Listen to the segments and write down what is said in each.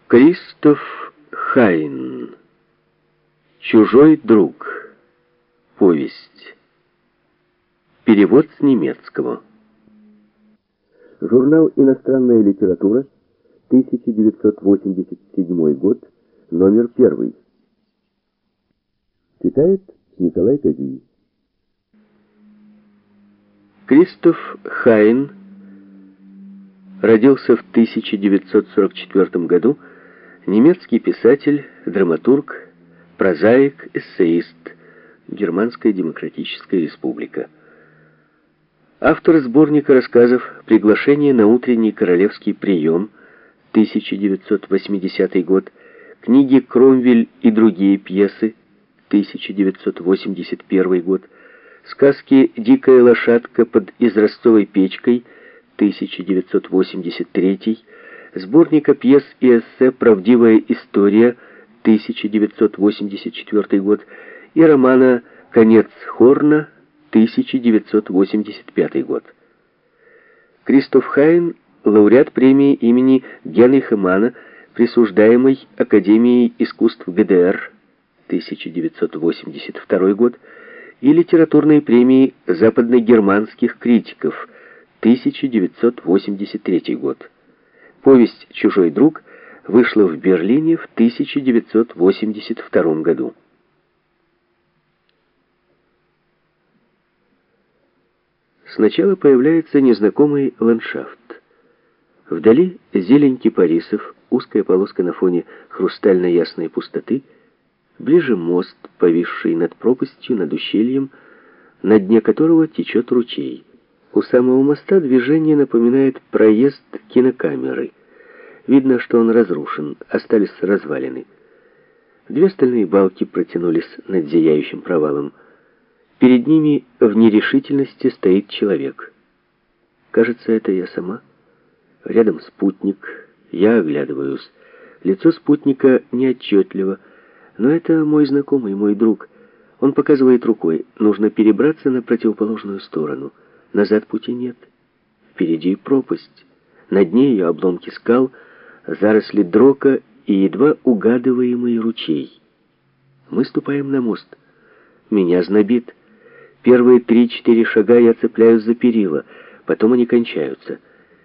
Кристоф Хайн. Чужой друг. Повесть. Перевод с немецкого. Журнал «Иностранная литература», 1987 год, номер 1. Читает Николай Козий. Кристоф Хайн родился в 1944 году, немецкий писатель, драматург, прозаик, эссеист, Германская Демократическая Республика. Автор сборника рассказов «Приглашение на утренний королевский прием», 1980 год, книги «Кромвель и другие пьесы», 1981 год, сказки «Дикая лошадка под израстовой печкой», 1983, сборника пьес и эссе «Правдивая история», 1984 год, и романа «Конец Хорна», 1985 год. Кристоф Хайн – лауреат премии имени Генриха Манна, присуждаемой Академией искусств ГДР, 1982 год, и литературной премии западногерманских критиков, 1983 год. Повесть «Чужой друг» вышла в Берлине в 1982 году. Сначала появляется незнакомый ландшафт. Вдали зелень кипарисов, узкая полоска на фоне хрустально-ясной пустоты, ближе мост, повисший над пропастью, над ущельем, на дне которого течет ручей. У самого моста движение напоминает проезд кинокамеры. Видно, что он разрушен, остались развалины. Две стальные балки протянулись над зияющим провалом. Перед ними в нерешительности стоит человек. Кажется, это я сама. Рядом спутник. Я оглядываюсь. Лицо спутника неотчетливо, но это мой знакомый, мой друг. Он показывает рукой. Нужно перебраться на противоположную сторону. Назад пути нет. Впереди пропасть. На дне ее обломки скал, заросли дрока и едва угадываемый ручей. Мы ступаем на мост. Меня знобит. Первые 3-4 шага я цепляюсь за перила, потом они кончаются.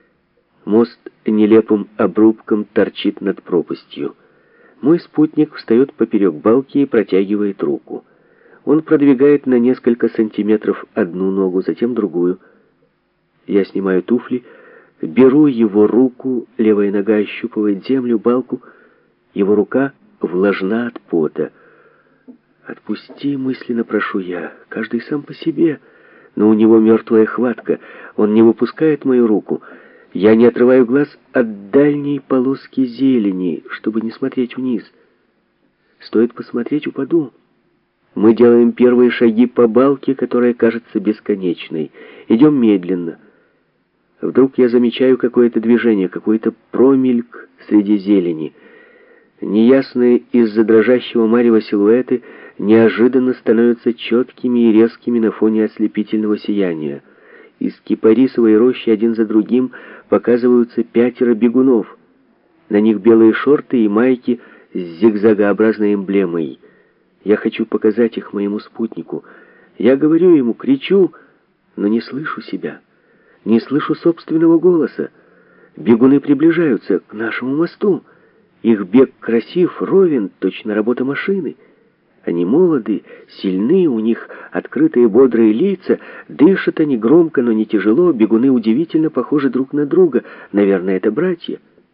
Мост нелепым обрубком торчит над пропастью. Мой спутник встает поперек балки и протягивает руку. Он продвигает на несколько сантиметров одну ногу, затем другую. Я снимаю туфли, беру его руку, левая нога ощупывает землю, балку. Его рука влажна от пота. «Отпусти», — мысленно прошу я, каждый сам по себе, но у него мертвая хватка, он не выпускает мою руку. Я не отрываю глаз от дальней полоски зелени, чтобы не смотреть вниз. Стоит посмотреть, упаду. Мы делаем первые шаги по балке, которая кажется бесконечной. Идем медленно. Вдруг я замечаю какое-то движение, какой-то промельк среди зелени. Неясные из-за дрожащего марева силуэты неожиданно становятся четкими и резкими на фоне ослепительного сияния. Из кипарисовой рощи один за другим показываются 5 бегунов. На них белые шорты и майки с зигзагообразной эмблемой. Я хочу показать их моему спутнику. Я говорю ему, кричу, но не слышу себя. Не слышу собственного голоса. Бегуны приближаются к нашему мосту. Их бег красив, ровен, точно работа машины. Они молоды, сильны, у них открытые бодрые лица, дышат они громко, но не тяжело, бегуны удивительно похожи друг на друга. Наверное, это братья.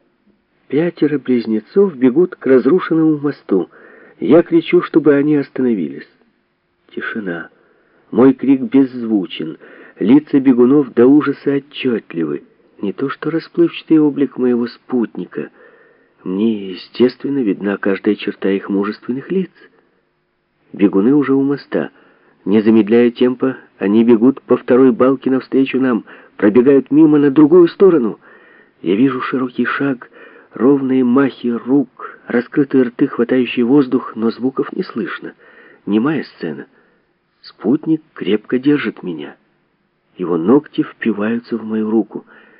5 близнецов бегут к разрушенному мосту. Я кричу, чтобы они остановились. Тишина. Мой крик беззвучен. Лица бегунов до ужаса отчетливы. Не то что расплывчатый облик моего спутника. Мне, естественно, видна каждая черта их мужественных лиц. Бегуны уже у моста. Не замедляя темпа, они бегут по 2 балке навстречу нам, пробегают мимо на другую сторону. Я вижу широкий шаг, ровные махи рук, раскрытые рты, хватающие воздух, но звуков не слышно. Немая сцена. Спутник крепко держит меня. Его ногти впиваются в мою руку.